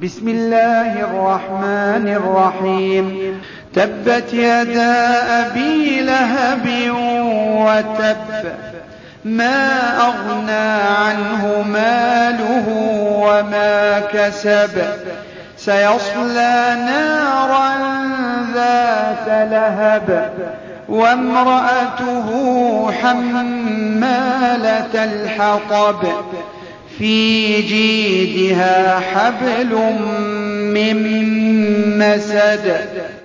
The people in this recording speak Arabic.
بسم الله الرحمن الرحيم. تبت يدا أبي لهب وتب، ما أغنى عنه ماله وما كسب، سيصلى نارا ذات لهب، وامرأته حمالة الحطب، في جيدها حبل من مسد.